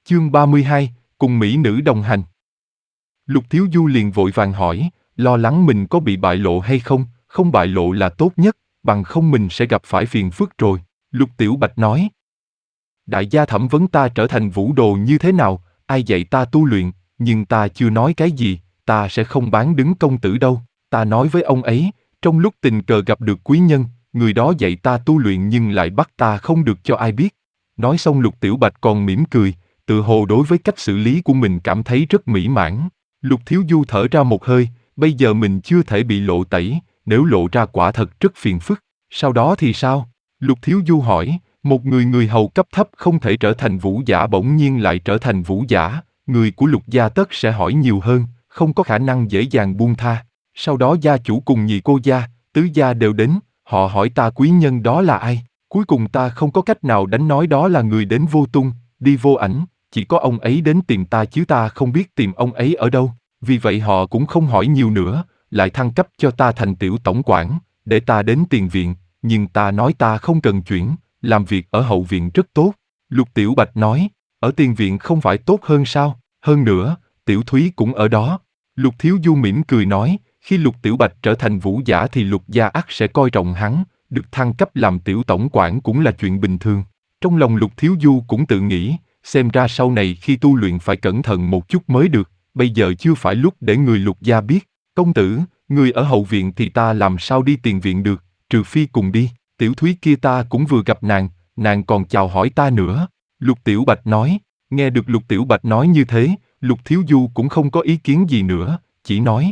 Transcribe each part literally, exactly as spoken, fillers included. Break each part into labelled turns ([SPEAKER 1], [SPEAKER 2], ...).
[SPEAKER 1] Chương ba mươi hai, cùng mỹ nữ đồng hành. Lục Thiếu Du liền vội vàng hỏi, lo lắng mình có bị bại lộ hay không, không bại lộ là tốt nhất, bằng không mình sẽ gặp phải phiền phức rồi. Lục Tiểu Bạch nói. Đại gia thẩm vấn ta trở thành vũ đồ như thế nào, ai dạy ta tu luyện, nhưng ta chưa nói cái gì, ta sẽ không bán đứng công tử đâu. Ta nói với ông ấy, trong lúc tình cờ gặp được quý nhân, người đó dạy ta tu luyện nhưng lại bắt ta không được cho ai biết. Nói xong Lục Tiểu Bạch còn mỉm cười, tự hồ đối với cách xử lý của mình cảm thấy rất mỹ mãn. Lục Thiếu Du thở ra một hơi, bây giờ mình chưa thể bị lộ tẩy, nếu lộ ra quả thật rất phiền phức. Sau đó thì sao? Lục Thiếu Du hỏi, một người người hầu cấp thấp không thể trở thành vũ giả bỗng nhiên lại trở thành vũ giả, người của Lục gia tất sẽ hỏi nhiều hơn, không có khả năng dễ dàng buông tha. Sau đó gia chủ cùng nhị cô gia, tứ gia đều đến, họ hỏi ta quý nhân đó là ai. Cuối cùng ta không có cách nào đánh nói đó là người đến vô tung, đi vô ảnh, chỉ có ông ấy đến tìm ta chứ ta không biết tìm ông ấy ở đâu. Vì vậy họ cũng không hỏi nhiều nữa, lại thăng cấp cho ta thành tiểu tổng quản, để ta đến tiền viện, nhưng ta nói ta không cần chuyển, làm việc ở hậu viện rất tốt. Lục Tiểu Bạch nói, ở tiền viện không phải tốt hơn sao, hơn nữa, Tiểu Thúy cũng ở đó. Lục Thiếu Du mỉm cười nói, khi Lục Tiểu Bạch trở thành vũ giả thì Lục gia ắt sẽ coi trọng hắn, được thăng cấp làm tiểu tổng quản cũng là chuyện bình thường. Trong lòng Lục Thiếu Du cũng tự nghĩ, xem ra sau này khi tu luyện phải cẩn thận một chút mới được, bây giờ chưa phải lúc để người Lục gia biết. Công tử, người ở hậu viện thì ta làm sao đi tiền viện được, trừ phi cùng đi. Tiểu Thúy kia ta cũng vừa gặp nàng, nàng còn chào hỏi ta nữa. Lục Tiểu Bạch nói, nghe được Lục Tiểu Bạch nói như thế, Lục Thiếu Du cũng không có ý kiến gì nữa, chỉ nói.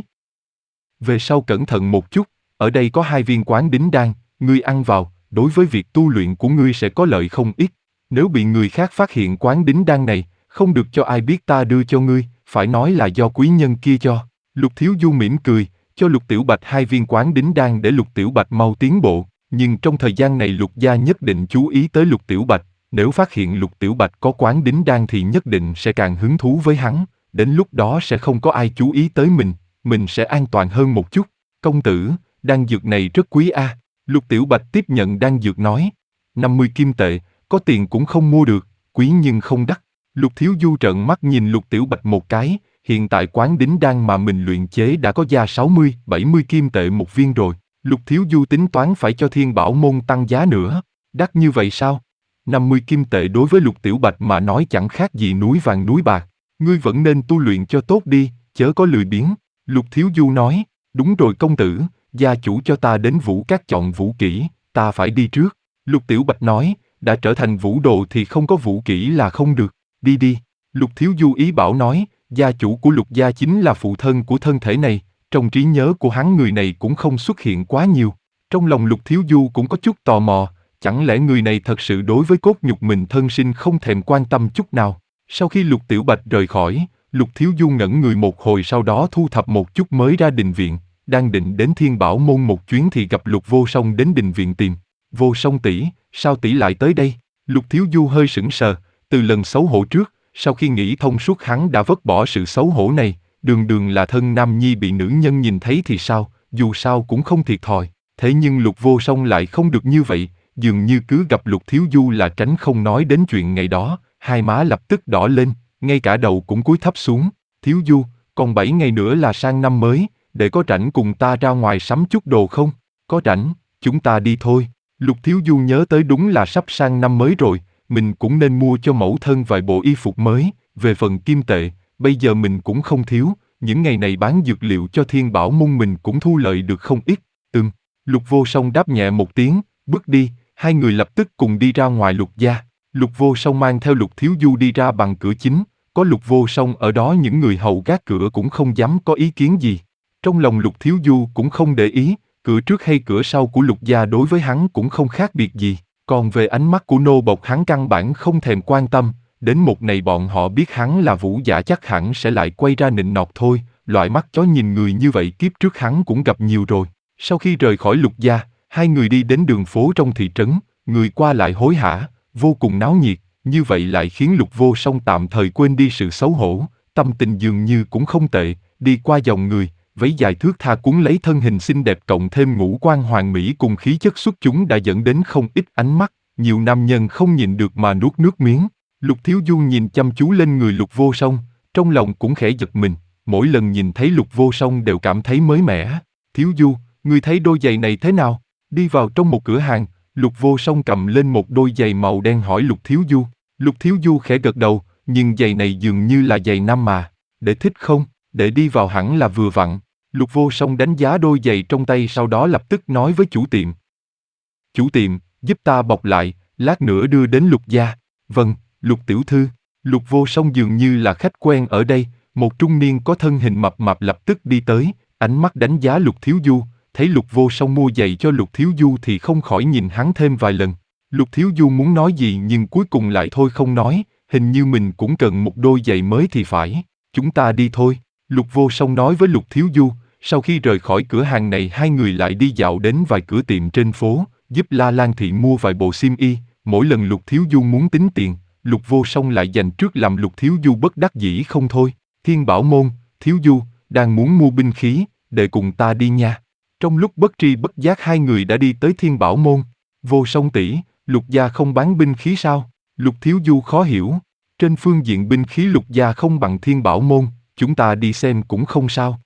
[SPEAKER 1] Về sau cẩn thận một chút, ở đây có hai viên quán đính đan, ngươi ăn vào, đối với việc tu luyện của ngươi sẽ có lợi không ít. Nếu bị người khác phát hiện quán đính đan này, không được cho ai biết ta đưa cho ngươi, phải nói là do quý nhân kia cho. Lục Thiếu Du mỉm cười, cho Lục Tiểu Bạch hai viên quán đính đan để Lục Tiểu Bạch mau tiến bộ. Nhưng trong thời gian này Lục gia nhất định chú ý tới Lục Tiểu Bạch, nếu phát hiện Lục Tiểu Bạch có quán đính đan thì nhất định sẽ càng hứng thú với hắn, đến lúc đó sẽ không có ai chú ý tới mình, mình sẽ an toàn hơn một chút. Công tử, đan dược này rất quý a. À. Lục Tiểu Bạch tiếp nhận đan dược nói, năm mươi kim tệ, có tiền cũng không mua được, quý nhưng không đắt. Lục Thiếu Du trợn mắt nhìn Lục Tiểu Bạch một cái, hiện tại quán đính đan mà mình luyện chế đã có giá sáu mươi, bảy mươi kim tệ một viên rồi. Lục Thiếu Du tính toán phải cho Thiên Bảo môn tăng giá nữa, đắt như vậy sao? năm mươi kim tệ đối với Lục Tiểu Bạch mà nói chẳng khác gì núi vàng núi bạc, ngươi vẫn nên tu luyện cho tốt đi, chớ có lười biếng. Lục Thiếu Du nói, đúng rồi công tử, gia chủ cho ta đến Vũ Các chọn vũ kỹ, ta phải đi trước. Lục Tiểu Bạch nói, đã trở thành vũ đồ thì không có vũ kỹ là không được, đi đi. Lục Thiếu Du ý bảo nói, gia chủ của Lục gia chính là phụ thân của thân thể này, trong trí nhớ của hắn người này cũng không xuất hiện quá nhiều. Trong lòng Lục Thiếu Du cũng có chút tò mò, chẳng lẽ người này thật sự đối với cốt nhục mình thân sinh không thèm quan tâm chút nào. Sau khi Lục Tiểu Bạch rời khỏi, Lục Thiếu Du ngẩn người một hồi sau đó thu thập một chút mới ra đình viện, đang định đến Thiên Bảo môn một chuyến thì gặp Lục Vô Song đến đình viện tìm. Vô Song tỷ, sao tỷ lại tới đây? Lục Thiếu Du hơi sững sờ, từ lần xấu hổ trước, sau khi nghĩ thông suốt hắn đã vứt bỏ sự xấu hổ này, đường đường là thân nam nhi bị nữ nhân nhìn thấy thì sao, dù sao cũng không thiệt thòi. Thế nhưng Lục Vô Song lại không được như vậy, dường như cứ gặp Lục Thiếu Du là tránh không nói đến chuyện ngày đó, hai má lập tức đỏ lên, ngay cả đầu cũng cúi thấp xuống. Thiếu Du, còn bảy ngày nữa là sang năm mới, để có rảnh cùng ta ra ngoài sắm chút đồ không? Có rảnh, chúng ta đi thôi. Lục Thiếu Du nhớ tới đúng là sắp sang năm mới rồi, mình cũng nên mua cho mẫu thân vài bộ y phục mới. Về phần kim tệ, bây giờ mình cũng không thiếu, những ngày này bán dược liệu cho Thiên Bảo môn mình cũng thu lợi được không ít. Ừm, Lục Vô Song đáp nhẹ một tiếng, bước đi, hai người lập tức cùng đi ra ngoài Lục gia. Lục Vô Song mang theo Lục Thiếu Du đi ra bằng cửa chính, có Lục Vô Song ở đó những người hầu gác cửa cũng không dám có ý kiến gì. Trong lòng Lục Thiếu Du cũng không để ý, cửa trước hay cửa sau của Lục gia đối với hắn cũng không khác biệt gì, còn về ánh mắt của nô bộc hắn căn bản không thèm quan tâm, đến một ngày bọn họ biết hắn là vũ giả chắc hẳn sẽ lại quay ra nịnh nọt thôi, loại mắt chó nhìn người như vậy kiếp trước hắn cũng gặp nhiều rồi. Sau khi rời khỏi Lục gia, hai người đi đến đường phố trong thị trấn, người qua lại hối hả, vô cùng náo nhiệt, như vậy lại khiến Lục Vô Song tạm thời quên đi sự xấu hổ, tâm tình dường như cũng không tệ, đi qua dòng người, váy dài thướt tha cuốn lấy thân hình xinh đẹp cộng thêm ngũ quan hoàn mỹ cùng khí chất xuất chúng đã dẫn đến không ít ánh mắt, nhiều nam nhân không nhịn được mà nuốt nước miếng. Lục Thiếu Du nhìn chăm chú lên người Lục Vô Song, trong lòng cũng khẽ giật mình, mỗi lần nhìn thấy Lục Vô Song đều cảm thấy mới mẻ. Thiếu Du, ngươi thấy đôi giày này thế nào? Đi vào trong một cửa hàng, Lục Vô Song cầm lên một đôi giày màu đen hỏi Lục Thiếu Du. Lục Thiếu Du khẽ gật đầu, nhưng giày này dường như là giày nam mà. Để thích không? Để đi vào hẳn là vừa vặn. Lục Vô Song đánh giá đôi giày trong tay, sau đó lập tức nói với chủ tiệm. Chủ tiệm, giúp ta bọc lại, lát nữa đưa đến Lục gia. Vâng, Lục tiểu thư. Lục Vô Song dường như là khách quen ở đây, một trung niên có thân hình mập mạp lập tức đi tới, ánh mắt đánh giá Lục Thiếu Du, thấy Lục Vô Song mua giày cho Lục Thiếu Du thì không khỏi nhìn hắn thêm vài lần. Lục Thiếu Du muốn nói gì nhưng cuối cùng lại thôi không nói, hình như mình cũng cần một đôi giày mới thì phải. Chúng ta đi thôi, Lục Vô Song nói với Lục Thiếu Du. Sau khi rời khỏi cửa hàng này, hai người lại đi dạo đến vài cửa tiệm trên phố, giúp La Lan Thị mua vài bộ xiêm y. Mỗi lần Lục Thiếu Du muốn tính tiền, Lục Vô Song lại dành trước làm Lục Thiếu Du bất đắc dĩ không thôi. Thiên Bảo Môn, Thiếu Du, đang muốn mua binh khí, để cùng ta đi nha. Trong lúc bất tri bất giác hai người đã đi tới Thiên Bảo Môn. Vô Song tỷ, Lục gia không bán binh khí sao? Lục Thiếu Du khó hiểu. Trên phương diện binh khí Lục gia không bằng Thiên Bảo Môn, chúng ta đi xem cũng không sao.